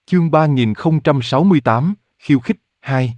Chương 3068, khiêu khích, 2.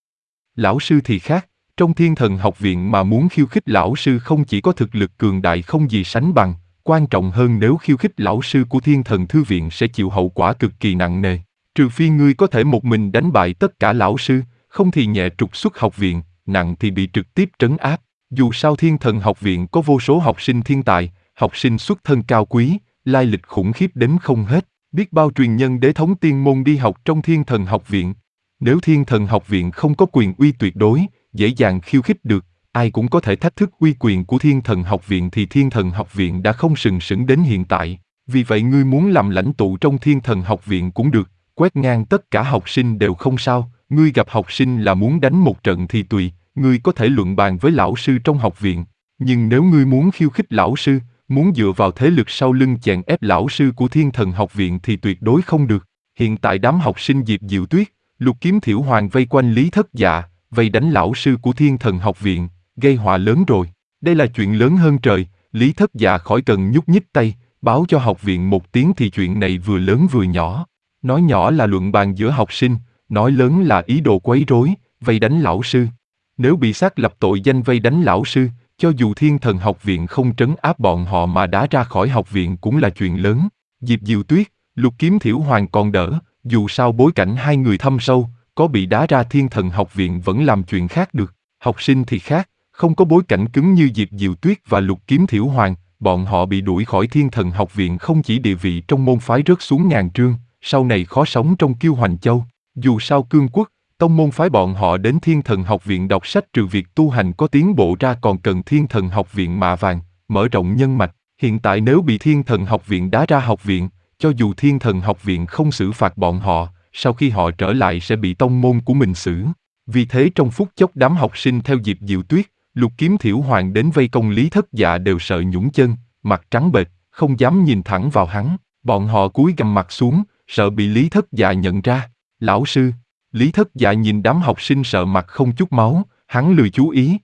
Lão sư thì khác, trong Thiên Thần Học Viện mà muốn khiêu khích lão sư không chỉ có thực lực cường đại không gì sánh bằng, quan trọng hơn nếu khiêu khích lão sư của Thiên Thần Thư Viện sẽ chịu hậu quả cực kỳ nặng nề. Trừ phi ngươi có thể một mình đánh bại tất cả lão sư, không thì nhẹ trục xuất học viện, nặng thì bị trực tiếp trấn áp. Dù sao Thiên Thần Học Viện có vô số học sinh thiên tài, học sinh xuất thân cao quý, lai lịch khủng khiếp đếm không hết. Biết bao truyền nhân đế thống tiên môn đi học trong Thiên Thần Học Viện. Nếu Thiên Thần Học Viện không có quyền uy tuyệt đối, dễ dàng khiêu khích được, ai cũng có thể thách thức uy quyền của Thiên Thần Học Viện thì Thiên Thần Học Viện đã không sừng sững đến hiện tại. Vì vậy ngươi muốn làm lãnh tụ trong Thiên Thần Học Viện cũng được, quét ngang tất cả học sinh đều không sao, ngươi gặp học sinh là muốn đánh một trận thì tùy, ngươi có thể luận bàn với lão sư trong học viện. Nhưng nếu ngươi muốn khiêu khích lão sư, muốn dựa vào thế lực sau lưng chèn ép lão sư của Thiên Thần Học Viện thì tuyệt đối không được. Hiện tại đám học sinh Diệp Diệu Tuyết, Lục Kiếm Thiểu Hoàng vây quanh Lý Thất Dạ, vây đánh lão sư của Thiên Thần Học Viện, gây họa lớn rồi. Đây là chuyện lớn hơn trời, Lý Thất Dạ khỏi cần nhúc nhích tay, báo cho học viện một tiếng thì chuyện này vừa lớn vừa nhỏ. Nói nhỏ là luận bàn giữa học sinh, nói lớn là ý đồ quấy rối, vây đánh lão sư. Nếu bị xác lập tội danh vây đánh lão sư, cho dù Thiên Thần Học Viện không trấn áp bọn họ mà đá ra khỏi học viện cũng là chuyện lớn. Diệp Diệu Tuyết, Lục Kiếm Thiểu Hoàng còn đỡ, dù sao bối cảnh hai người thâm sâu, có bị đá ra Thiên Thần Học Viện vẫn làm chuyện khác được. Học sinh thì khác, không có bối cảnh cứng như Diệp Diệu Tuyết và Lục Kiếm Thiểu Hoàng, bọn họ bị đuổi khỏi Thiên Thần Học Viện không chỉ địa vị trong môn phái rớt xuống ngàn trương, sau này khó sống trong Kiêu Hoành Châu. Dù sao cương quốc, tông môn phái bọn họ đến Thiên Thần Học Viện đọc sách trừ việc tu hành có tiến bộ ra còn cần Thiên Thần Học Viện mạ vàng, mở rộng nhân mạch. Hiện tại nếu bị Thiên Thần Học Viện đá ra học viện, cho dù Thiên Thần Học Viện không xử phạt bọn họ, sau khi họ trở lại sẽ bị tông môn của mình xử. Vì thế trong phút chốc đám học sinh theo Diệp Diệu Tuyết, Lục Kiếm Thiểu Hoàng đến vây công Lý Thất Dạ đều sợ nhũn chân, mặt trắng bệch, không dám nhìn thẳng vào hắn. Bọn họ cúi gằm mặt xuống, sợ bị Lý Thất Dạ nhận ra. Lão sư. Lý Thất Dạ nhìn đám học sinh sợ mặt không chút máu, hắn lười chú ý.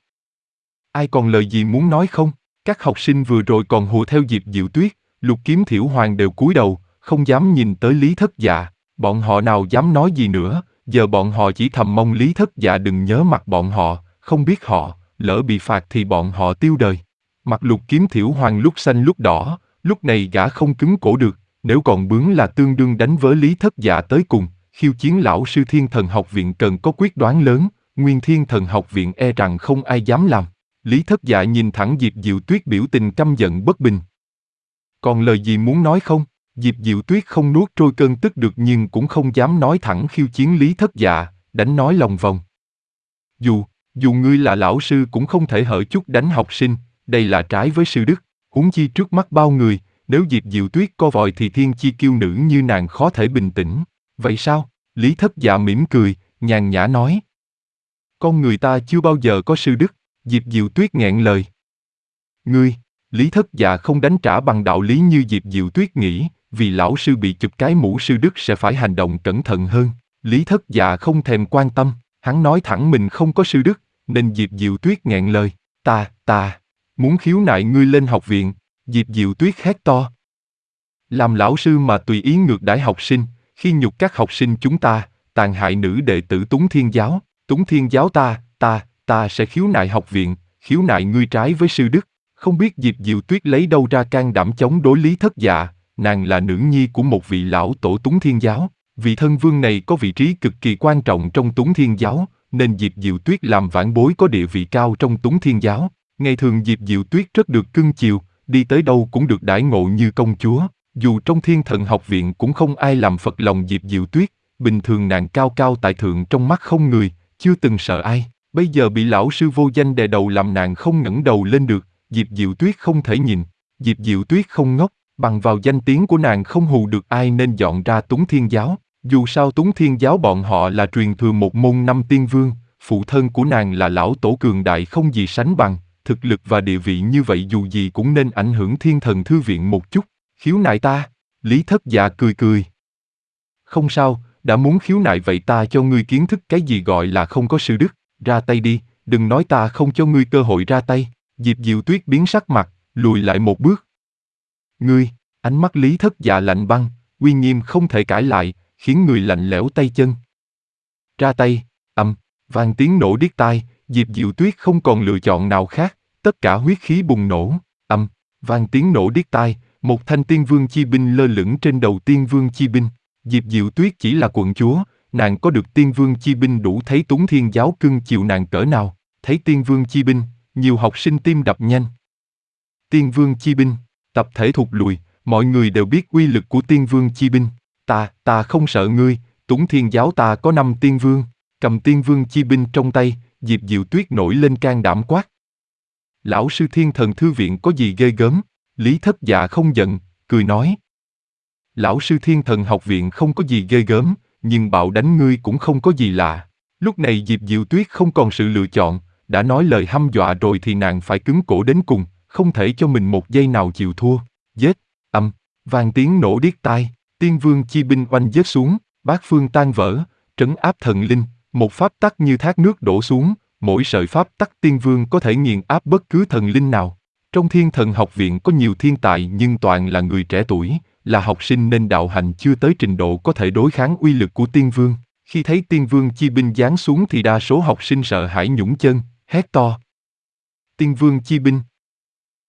Ai còn lời gì muốn nói không? Các học sinh vừa rồi còn hùa theo Diệp Diệu Tuyết, Lục Kiếm Thiểu Hoàng đều cúi đầu, không dám nhìn tới Lý Thất Dạ. Bọn họ nào dám nói gì nữa, giờ bọn họ chỉ thầm mong Lý Thất Dạ đừng nhớ mặt bọn họ, không biết họ, lỡ bị phạt thì bọn họ tiêu đời. Mặt Lục Kiếm Thiểu Hoàng lúc xanh lúc đỏ, lúc này gã không cứng cổ được, nếu còn bướng là tương đương đánh với Lý Thất Dạ tới cùng. Khiêu chiến lão sư Thiên Thần Học Viện cần có quyết đoán lớn, nguyên Thiên Thần Học Viện e rằng không ai dám làm. Lý Thất Dạ nhìn thẳng Diệp Diệu Tuyết biểu tình căm giận bất bình. Còn lời gì muốn nói không? Diệp Diệu Tuyết không nuốt trôi cơn tức được nhưng cũng không dám nói thẳng khiêu chiến Lý Thất Dạ, đánh nói lòng vòng. Dù ngươi là lão sư cũng không thể hở chút đánh học sinh, đây là trái với sư đức, huống chi trước mắt bao người, nếu Diệp Diệu Tuyết co vòi thì thiên chi kiêu nữ như nàng khó thể bình tĩnh. Vậy sao? Lý Thất Dạ mỉm cười, nhàn nhã nói. Con người ta chưa bao giờ có sư đức, Diệp Diệu Tuyết nghẹn lời. Ngươi, Lý Thất Dạ không đánh trả bằng đạo lý như Diệp Diệu Tuyết nghĩ, vì lão sư bị chụp cái mũ sư đức sẽ phải hành động cẩn thận hơn. Lý Thất Dạ không thèm quan tâm, hắn nói thẳng mình không có sư đức, nên Diệp Diệu Tuyết nghẹn lời. Ta, muốn khiếu nại ngươi lên học viện, Diệp Diệu Tuyết hét to. Làm lão sư mà tùy ý ngược đãi học sinh, khi nhục các học sinh chúng ta, tàn hại nữ đệ tử Túng Thiên Giáo ta sẽ khiếu nại học viện, khiếu nại ngươi trái với sư đức. Không biết Diệp Diệu Tuyết lấy đâu ra can đảm chống đối Lý Thất Dạ, nàng là nữ nhi của một vị lão tổ Túng Thiên Giáo, vị thân vương này có vị trí cực kỳ quan trọng trong Túng Thiên Giáo, nên Diệp Diệu Tuyết làm vãn bối có địa vị cao trong Túng Thiên Giáo. Ngày thường Diệp Diệu Tuyết rất được cưng chiều, đi tới đâu cũng được đãi ngộ như công chúa. Dù trong Thiên Thần Học Viện cũng không ai làm phật lòng Diệp Diệu Tuyết, bình thường nàng cao cao tại thượng trong mắt không người, chưa từng sợ ai. Bây giờ bị lão sư vô danh đè đầu làm nàng không ngẩng đầu lên được, Diệp Diệu Tuyết không thể nhìn. Diệp Diệu Tuyết không ngốc, bằng vào danh tiếng của nàng không hù được ai nên dọn ra Túng Thiên Giáo. Dù sao Túng Thiên Giáo bọn họ là truyền thừa một môn 5 tiên vương, phụ thân của nàng là lão tổ cường đại không gì sánh bằng, thực lực và địa vị như vậy dù gì cũng nên ảnh hưởng Thiên Thần Thư Viện một chút. Khiếu nại ta? Lý Thất Dạ cười. Không sao, đã muốn khiếu nại vậy ta cho ngươi kiến thức cái gì gọi là không có sư đức, ra tay đi, đừng nói ta không cho ngươi cơ hội ra tay. Diệp Diệu Tuyết biến sắc mặt, lùi lại một bước. Ngươi, ánh mắt Lý Thất Dạ lạnh băng, uy nghiêm không thể cãi lại, khiến người lạnh lẽo tay chân. Ra tay, vang tiếng nổ điếc tai, Diệp Diệu Tuyết không còn lựa chọn nào khác, tất cả huyết khí bùng nổ, vang tiếng nổ điếc tai, một thanh tiên vương chi binh lơ lửng trên đầu tiên vương chi binh. Diệp Diệu Tuyết chỉ là quận chúa, nàng có được tiên vương chi binh đủ thấy Túng Thiên Giáo cưng chiều nàng cỡ nào. Thấy tiên vương chi binh, nhiều học sinh tim đập nhanh. Tiên vương chi binh, tập thể thụt lùi, mọi người đều biết uy lực của tiên vương chi binh. Ta không sợ ngươi, Túng Thiên Giáo ta có 5 tiên vương. Cầm tiên vương chi binh trong tay, Diệp Diệu Tuyết nổi lên can đảm quát. Lão sư Thiên Thần Thư Viện có gì ghê gớm? Lý Thất Dạ không giận, cười nói. Lão sư Thiên Thần Học Viện không có gì ghê gớm, nhưng bạo đánh ngươi cũng không có gì lạ. Lúc này Diệp Diệu Tuyết không còn sự lựa chọn, đã nói lời hăm dọa rồi thì nàng phải cứng cổ đến cùng, không thể cho mình một giây nào chịu thua. Giết, vang tiếng nổ điếc tai, tiên vương chi binh oanh giết xuống, bát phương tan vỡ, trấn áp thần linh, một pháp tắc như thác nước đổ xuống, mỗi sợi pháp tắc tiên vương có thể nghiền áp bất cứ thần linh nào. Trong Thiên Thần Học Viện có nhiều thiên tài nhưng toàn là người trẻ tuổi, là học sinh nên đạo hành chưa tới trình độ có thể đối kháng uy lực của tiên vương. Khi thấy tiên vương chi binh giáng xuống thì đa số học sinh sợ hãi nhũng chân, hét to. Tiên vương chi binh,